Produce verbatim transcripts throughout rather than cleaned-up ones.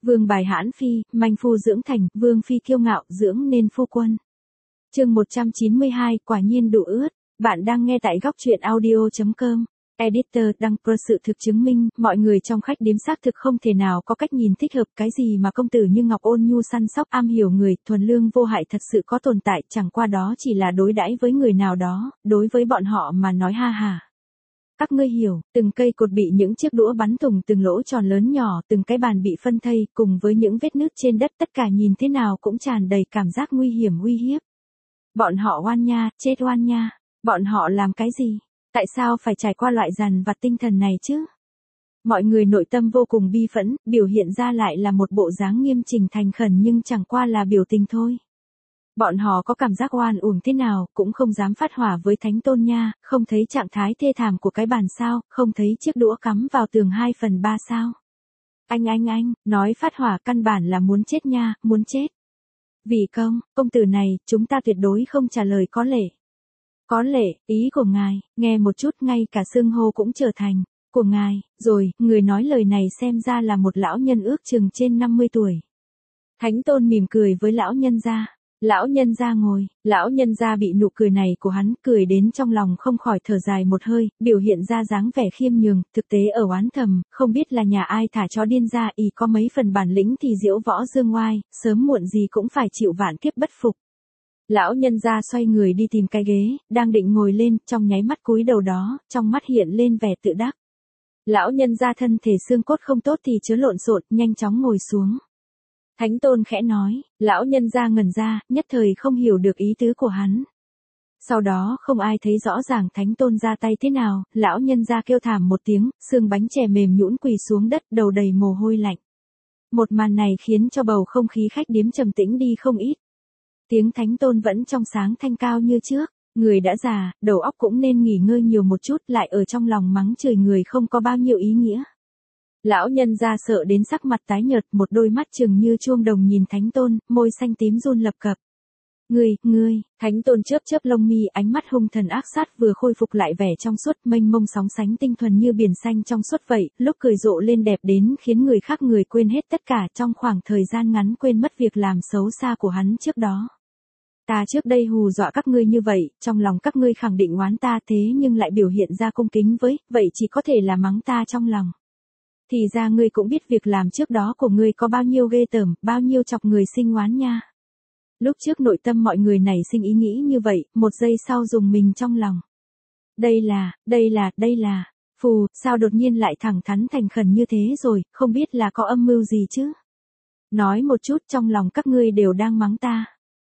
Vương bài hãn phi, manh phu dưỡng thành, vương phi kiêu ngạo, dưỡng nên phu quân. Chương một trăm chín mươi hai, quả nhiên đủ ướt. Bạn đang nghe tại góc truyện audio chấm com. Editor đăng pro sự thực chứng minh, mọi người trong khách điếm xác thực không thể nào có cách nhìn thích hợp cái gì mà công tử như Ngọc ôn nhu săn sóc am hiểu người, thuần lương vô hại thật sự có tồn tại, chẳng qua đó chỉ là đối đãi với người nào đó, đối với bọn họ mà nói ha hà. Các ngươi hiểu, từng cây cột bị những chiếc đũa bắn thủng, từng lỗ tròn lớn nhỏ, từng cái bàn bị phân thây, cùng với những vết nứt trên đất, tất cả nhìn thế nào cũng tràn đầy cảm giác nguy hiểm uy hiếp. Bọn họ oan nha, chết oan nha. Bọn họ làm cái gì? Tại sao phải trải qua loại dằn vặt tinh thần này chứ? Mọi người nội tâm vô cùng bi phẫn, biểu hiện ra lại là một bộ dáng nghiêm chỉnh thành khẩn nhưng chẳng qua là biểu tình thôi. Bọn họ có cảm giác oan uổng thế nào, cũng không dám phát hỏa với Thánh Tôn nha, không thấy trạng thái thê thảm của cái bàn sao, không thấy chiếc đũa cắm vào tường hai phần ba sao. Anh anh anh, nói phát hỏa căn bản là muốn chết nha, muốn chết. Vì công, công tử này, chúng ta tuyệt đối không trả lời có lệ. Có lệ, ý của ngài, nghe một chút ngay cả xưng hô cũng trở thành, của ngài, rồi, người nói lời này xem ra là một lão nhân ước chừng trên năm mươi tuổi. Thánh Tôn mỉm cười với lão nhân gia. Lão nhân gia ngồi, lão nhân gia bị nụ cười này của hắn cười đến trong lòng không khỏi thở dài một hơi, biểu hiện ra dáng vẻ khiêm nhường, thực tế ở oán thầm, không biết là nhà ai thả chó điên ra, y có mấy phần bản lĩnh thì diễu võ dương oai, sớm muộn gì cũng phải chịu vạn kiếp bất phục. Lão nhân gia xoay người đi tìm cái ghế, đang định ngồi lên, trong nháy mắt cúi đầu đó, trong mắt hiện lên vẻ tự đắc. Lão nhân gia thân thể xương cốt không tốt thì chớ lộn xộn, nhanh chóng ngồi xuống. Thánh Tôn khẽ nói, lão nhân gia ngẩn ra, nhất thời không hiểu được ý tứ của hắn. Sau đó không ai thấy rõ ràng Thánh Tôn ra tay thế nào, lão nhân gia kêu thảm một tiếng, xương bánh chè mềm nhũn quỳ xuống đất, đầu đầy mồ hôi lạnh. Một màn này khiến cho bầu không khí khách điếm trầm tĩnh đi không ít. Tiếng Thánh Tôn vẫn trong sáng thanh cao như trước, người đã già, đầu óc cũng nên nghỉ ngơi nhiều một chút, lại ở trong lòng mắng chửi người không có bao nhiêu ý nghĩa. Lão nhân gia sợ đến sắc mặt tái nhợt, một đôi mắt trừng như chuông đồng nhìn Thánh Tôn, môi xanh tím run lập cập. Ngươi, ngươi, Thánh Tôn chớp chớp lông mi, ánh mắt hung thần ác sát vừa khôi phục lại vẻ trong suốt, mênh mông sóng sánh tinh thuần như biển xanh trong suốt vậy, lúc cười rộ lên đẹp đến khiến người khác người quên hết tất cả, trong khoảng thời gian ngắn quên mất việc làm xấu xa của hắn trước đó. Ta trước đây hù dọa các ngươi như vậy, trong lòng các ngươi khẳng định oán ta, thế nhưng lại biểu hiện ra cung kính với, vậy chỉ có thể là mắng ta trong lòng. Thì ra ngươi cũng biết việc làm trước đó của ngươi có bao nhiêu ghê tởm, bao nhiêu chọc người sinh oán nha. Lúc trước nội tâm mọi người nảy sinh ý nghĩ như vậy, một giây sau dùng mình trong lòng. Đây là, đây là, đây là, phù, sao đột nhiên lại thẳng thắn thành khẩn như thế rồi, không biết là có âm mưu gì chứ? Nói một chút, trong lòng các ngươi đều đang mắng ta.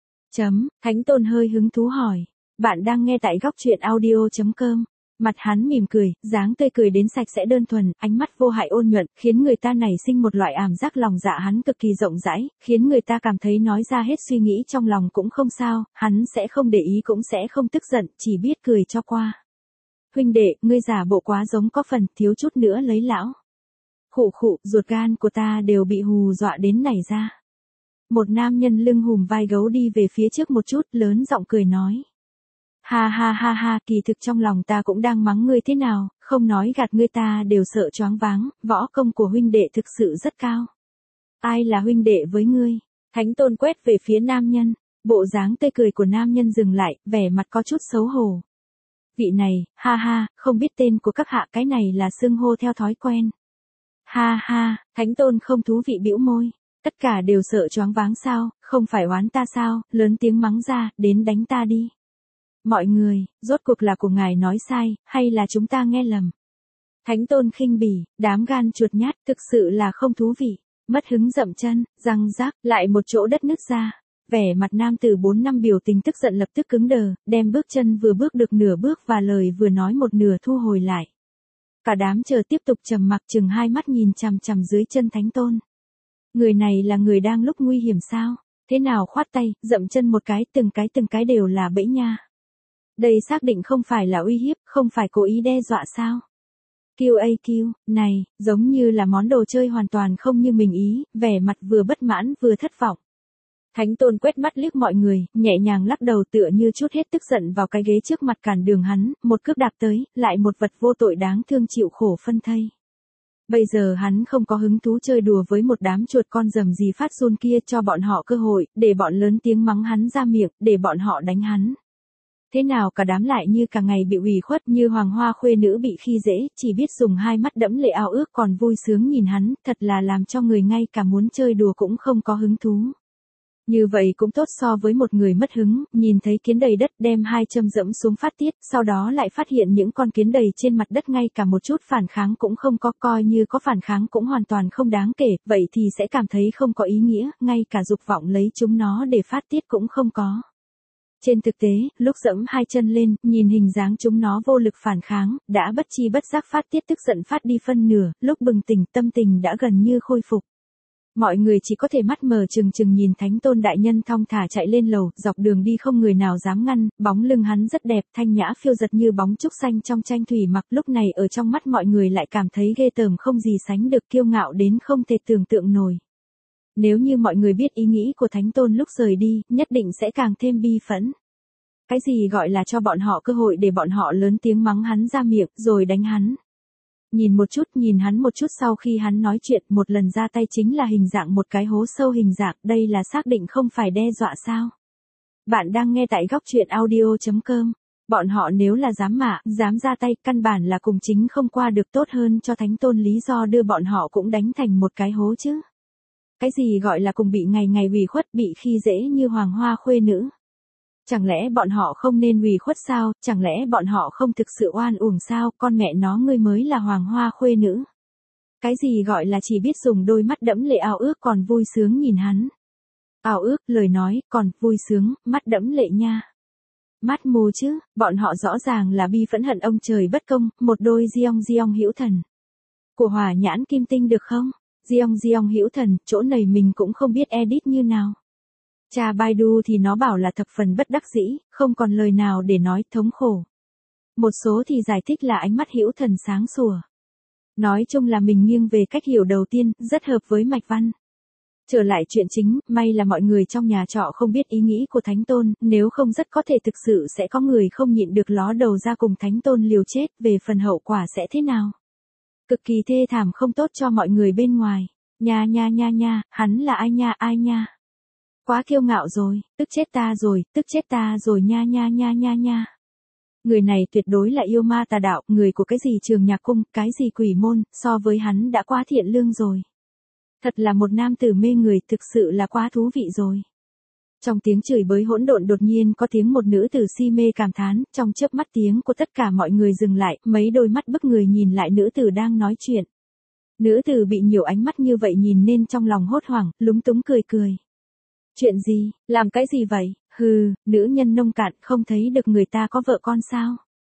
Chấm, Thánh Tôn hơi hứng thú hỏi. Bạn đang nghe tại góc truyện audio chấm com. Mặt hắn mỉm cười, dáng tươi cười đến sạch sẽ đơn thuần, ánh mắt vô hại ôn nhuận, khiến người ta nảy sinh một loại ảm giác lòng dạ hắn cực kỳ rộng rãi, khiến người ta cảm thấy nói ra hết suy nghĩ trong lòng cũng không sao, hắn sẽ không để ý cũng sẽ không tức giận, chỉ biết cười cho qua. Huynh đệ, ngươi giả bộ quá giống có phần, thiếu chút nữa lấy lão. Khụ khụ, ruột gan của ta đều bị hù dọa đến nảy ra. Một nam nhân lưng hùm vai gấu đi về phía trước một chút, lớn giọng cười nói. Ha ha ha ha, kỳ thực trong lòng ta cũng đang mắng ngươi thế nào, không nói gạt ngươi ta đều sợ choáng váng, võ công của huynh đệ thực sự rất cao. Ai là huynh đệ với ngươi? Thánh Tôn quét về phía nam nhân, bộ dáng tươi cười của nam nhân dừng lại, vẻ mặt có chút xấu hổ. Vị này, ha ha, không biết tên của các hạ, cái này là xưng hô theo thói quen. Ha ha, Thánh Tôn không thú vị bĩu môi, tất cả đều sợ choáng váng sao, không phải oán ta sao, lớn tiếng mắng ra, đến đánh ta đi. Mọi người, rốt cuộc là của ngài nói sai, hay là chúng ta nghe lầm? Thánh Tôn khinh bỉ, đám gan chuột nhát, thực sự là không thú vị. Mất hứng dậm chân, răng rác, lại một chỗ đất nứt ra. Vẻ mặt nam tử bốn năm biểu tình tức giận lập tức cứng đờ, đem bước chân vừa bước được nửa bước và lời vừa nói một nửa thu hồi lại. Cả đám chờ tiếp tục trầm mặc chừng hai mắt nhìn chằm chằm dưới chân Thánh Tôn. Người này là người đang lúc nguy hiểm sao? Thế nào khoát tay, dậm chân một cái, từng cái từng cái đều là bẫy nha. Đây xác định không phải là uy hiếp, không phải cố ý đe dọa sao? Q A Q, này, giống như là món đồ chơi hoàn toàn không như mình ý, vẻ mặt vừa bất mãn vừa thất vọng. Thánh Tôn quét mắt liếc mọi người, nhẹ nhàng lắc đầu tựa như chút hết tức giận vào cái ghế trước mặt cản đường hắn, một cước đạp tới, lại một vật vô tội đáng thương chịu khổ phân thây. Bây giờ hắn không có hứng thú chơi đùa với một đám chuột con rầm gì phát run kia, cho bọn họ cơ hội, để bọn lớn tiếng mắng hắn ra miệng, để bọn họ đánh hắn. Thế nào cả đám lại như cả ngày bị ủy khuất, như hoàng hoa khuê nữ bị khi dễ, chỉ biết dùng hai mắt đẫm lệ ao ước còn vui sướng nhìn hắn, thật là làm cho người ngay cả muốn chơi đùa cũng không có hứng thú. Như vậy cũng tốt so với một người mất hứng, nhìn thấy kiến đầy đất đem hai châm dẫm xuống phát tiết, sau đó lại phát hiện những con kiến đầy trên mặt đất ngay cả một chút phản kháng cũng không có, coi như có phản kháng cũng hoàn toàn không đáng kể, vậy thì sẽ cảm thấy không có ý nghĩa, ngay cả dục vọng lấy chúng nó để phát tiết cũng không có. Trên thực tế, lúc dẫm hai chân lên, nhìn hình dáng chúng nó vô lực phản kháng, đã bất chi bất giác phát tiết tức giận phát đi phân nửa, lúc bừng tỉnh tâm tình đã gần như khôi phục. Mọi người chỉ có thể mắt mờ trừng trừng nhìn Thánh Tôn đại nhân thong thả chạy lên lầu, dọc đường đi không người nào dám ngăn, bóng lưng hắn rất đẹp, thanh nhã phiêu giật như bóng trúc xanh trong tranh thủy mặc, lúc này ở trong mắt mọi người lại cảm thấy ghê tởm không gì sánh được, kiêu ngạo đến không thể tưởng tượng nổi. Nếu như mọi người biết ý nghĩ của Thánh Tôn lúc rời đi, nhất định sẽ càng thêm bi phẫn. Cái gì gọi là cho bọn họ cơ hội để bọn họ lớn tiếng mắng hắn ra miệng, rồi đánh hắn. Nhìn một chút, nhìn hắn một chút sau khi hắn nói chuyện, một lần ra tay chính là hình dạng một cái hố sâu hình dạng, đây là xác định không phải đe dọa sao? Bạn đang nghe tại góc truyện audio chấm com. Bọn họ nếu là dám mạ, dám ra tay, căn bản là cùng chính không qua được, tốt hơn cho Thánh Tôn lý do đưa bọn họ cũng đánh thành một cái hố chứ. Cái gì gọi là cùng bị ngày ngày ủy khuất, bị khi dễ như hoàng hoa khuê nữ? Chẳng lẽ bọn họ không nên ủy khuất sao, chẳng lẽ bọn họ không thực sự oan uổng sao, con mẹ nó ngươi mới là hoàng hoa khuê nữ. Cái gì gọi là chỉ biết dùng đôi mắt đẫm lệ ao ước còn vui sướng nhìn hắn. Ao ước, lời nói, còn vui sướng, mắt đẫm lệ nha. Mắt mù chứ, bọn họ rõ ràng là bi phẫn hận ông trời bất công, một đôi diong diong hữu thần. Của Hỏa Nhãn Kim Tinh được không? Diong diong hữu thần, chỗ này mình cũng không biết edit như nào. Cha Baidu thì nó bảo là thập phần bất đắc dĩ, không còn lời nào để nói, thống khổ. Một số thì giải thích là ánh mắt hữu thần sáng sủa. Nói chung là mình nghiêng về cách hiểu đầu tiên, rất hợp với mạch văn. Trở lại chuyện chính, may là mọi người trong nhà trọ không biết ý nghĩ của Thánh Tôn, nếu không rất có thể thực sự sẽ có người không nhịn được ló đầu ra cùng Thánh Tôn liều chết, về phần hậu quả sẽ thế nào. Cực kỳ thê thảm không tốt cho mọi người bên ngoài. Nha nha nha nha, hắn là ai nha ai nha. Quá kiêu ngạo rồi, tức chết ta rồi, tức chết ta rồi nha nha nha nha nha. Người này tuyệt đối là yêu ma tà đạo, người của cái gì trường nhạc cung, cái gì quỷ môn, so với hắn đã quá thiện lương rồi. Thật là một nam tử mê người, thực sự là quá thú vị rồi. Trong tiếng chửi bới hỗn độn đột nhiên có tiếng một nữ tử si mê cảm thán, trong chớp mắt tiếng của tất cả mọi người dừng lại, mấy đôi mắt bức người nhìn lại nữ tử đang nói chuyện. Nữ tử bị nhiều ánh mắt như vậy nhìn nên trong lòng hốt hoảng, lúng túng cười cười. Chuyện gì, làm cái gì vậy, hừ, nữ nhân nông cạn không thấy được người ta có vợ con sao?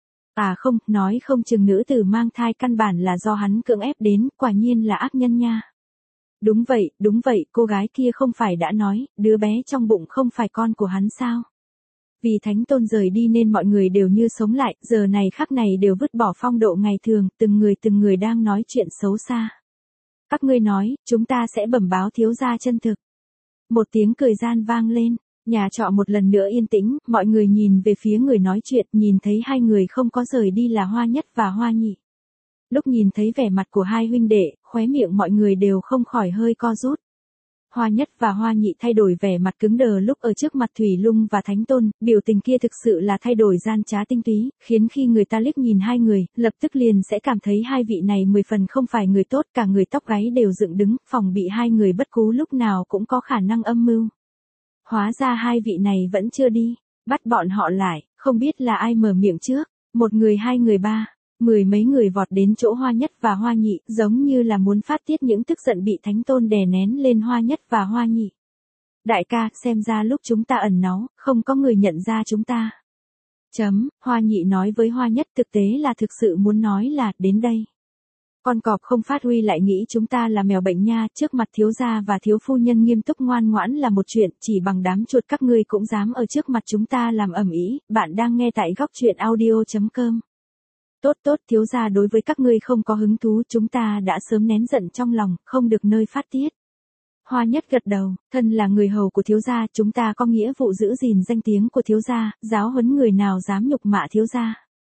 À không, nói không chừng nữ tử mang thai căn bản là do hắn cưỡng ép đến, quả nhiên là ác nhân nha. Đúng vậy, đúng vậy, cô gái kia không phải đã nói, đứa bé trong bụng không phải con của hắn sao? Vì Thánh Tôn rời đi nên mọi người đều như sống lại, giờ này khắc này đều vứt bỏ phong độ ngày thường, từng người từng người đang nói chuyện xấu xa. Các ngươi nói, chúng ta sẽ bẩm báo thiếu gia chân thực. Một tiếng cười gian vang lên, nhà trọ một lần nữa yên tĩnh, mọi người nhìn về phía người nói chuyện, nhìn thấy hai người không có rời đi là Hoa Nhất và Hoa Nhị. Lúc nhìn thấy vẻ mặt của hai huynh đệ, khóe miệng mọi người đều không khỏi hơi co rút. Hoa Nhất và Hoa Nhị thay đổi vẻ mặt cứng đờ lúc ở trước mặt Thủy Lung và Thánh Tôn, biểu tình kia thực sự là thay đổi gian trá tinh túy, khiến khi người ta liếc nhìn hai người, lập tức liền sẽ cảm thấy hai vị này mười phần không phải người tốt, cả người tóc gáy đều dựng đứng, phòng bị hai người bất cú lúc nào cũng có khả năng âm mưu. Hóa ra hai vị này vẫn chưa đi, bắt bọn họ lại, không biết là ai mở miệng trước, một người hai người ba. Mười mấy người vọt đến chỗ Hoa Nhất và Hoa Nhị, giống như là muốn phát tiết những tức giận bị Thánh Tôn đè nén lên Hoa Nhất và Hoa Nhị. Đại ca, xem ra lúc chúng ta ẩn náu, không có người nhận ra chúng ta. Chấm, Hoa Nhị nói với Hoa Nhất, thực tế là thực sự muốn nói là, đến đây. Con cọp không phát huy lại nghĩ chúng ta là mèo bệnh nha, trước mặt thiếu gia và thiếu phu nhân nghiêm túc ngoan ngoãn là một chuyện, chỉ bằng đám chuột các ngươi cũng dám ở trước mặt chúng ta làm ầm ĩ. Bạn đang nghe tại góc truyện audio chấm com. Tốt tốt, thiếu gia đối với các ngươi không có hứng thú, chúng ta đã sớm nén giận trong lòng, không được nơi phát tiết. Hoa Nhất gật đầu, thân là người hầu của thiếu gia, chúng ta có nghĩa vụ giữ gìn danh tiếng của thiếu gia, giáo huấn người nào dám nhục mạ thiếu gia.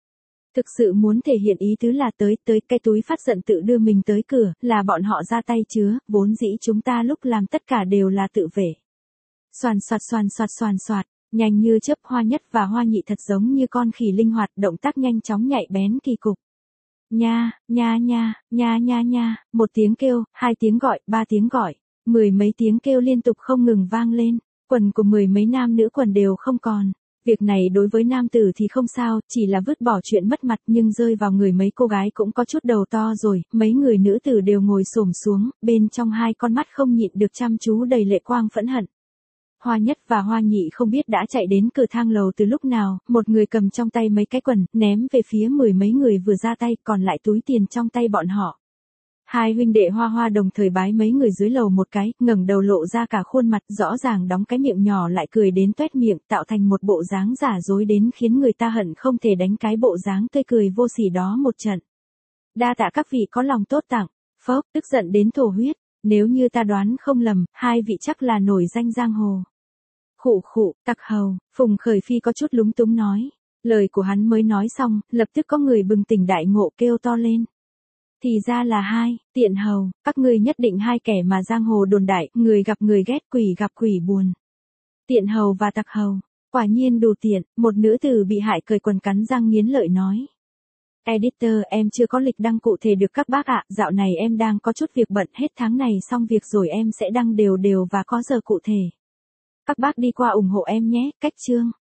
Thực sự muốn thể hiện ý tứ là tới tới cái túi phát giận tự đưa mình tới cửa, là bọn họ ra tay chứa, vốn dĩ chúng ta lúc làm tất cả đều là tự vệ. Xoàn xoạt xoàn xoạt xoàn xoạt, nhanh như chớp. Hoa Nhất và Hoa Nhị thật giống như con khỉ linh hoạt, động tác nhanh chóng nhạy bén kỳ cục. Nha, nha nha, nha nha nha, một tiếng kêu, hai tiếng gọi, ba tiếng gọi, mười mấy tiếng kêu liên tục không ngừng vang lên, quần của mười mấy nam nữ quần đều không còn. Việc này đối với nam tử thì không sao, chỉ là vứt bỏ chuyện mất mặt, nhưng rơi vào người mấy cô gái cũng có chút đầu to rồi, mấy người nữ tử đều ngồi xổm xuống, bên trong hai con mắt không nhịn được chăm chú đầy lệ quang phẫn hận. Hoa Nhất và Hoa Nhị không biết đã chạy đến cửa thang lầu từ lúc nào, một người cầm trong tay mấy cái quần, ném về phía mười mấy người vừa ra tay, còn lại túi tiền trong tay bọn họ. Hai huynh đệ Hoa Hoa đồng thời bái mấy người dưới lầu một cái, ngẩng đầu lộ ra cả khuôn mặt, rõ ràng đóng cái miệng nhỏ lại cười đến toét miệng, tạo thành một bộ dáng giả dối đến khiến người ta hận không thể đánh cái bộ dáng tươi cười vô sỉ đó một trận. Đa tạ các vị có lòng tốt tặng. Phốc, tức giận đến thổ huyết, nếu như ta đoán không lầm, hai vị chắc là nổi danh giang hồ. Khụ khụ, tặc hầu, Phùng Khởi Phi có chút lúng túng nói. Lời của hắn mới nói xong, lập tức có người bừng tỉnh đại ngộ kêu to lên. Thì ra là hai, tiện hầu, các ngươi nhất định hai kẻ mà giang hồ đồn đại, người gặp người ghét, quỷ gặp quỷ buồn. Tiện hầu và tặc hầu, quả nhiên đủ tiện, một nữ tử bị hại cười quần cắn răng nghiến lợi nói. Editor, em chưa có lịch đăng cụ thể được các bác ạ, dạo này em đang có chút việc bận, hết tháng này xong việc rồi em sẽ đăng đều đều và có giờ cụ thể. Các bác đi qua ủng hộ em nhé, cách chương.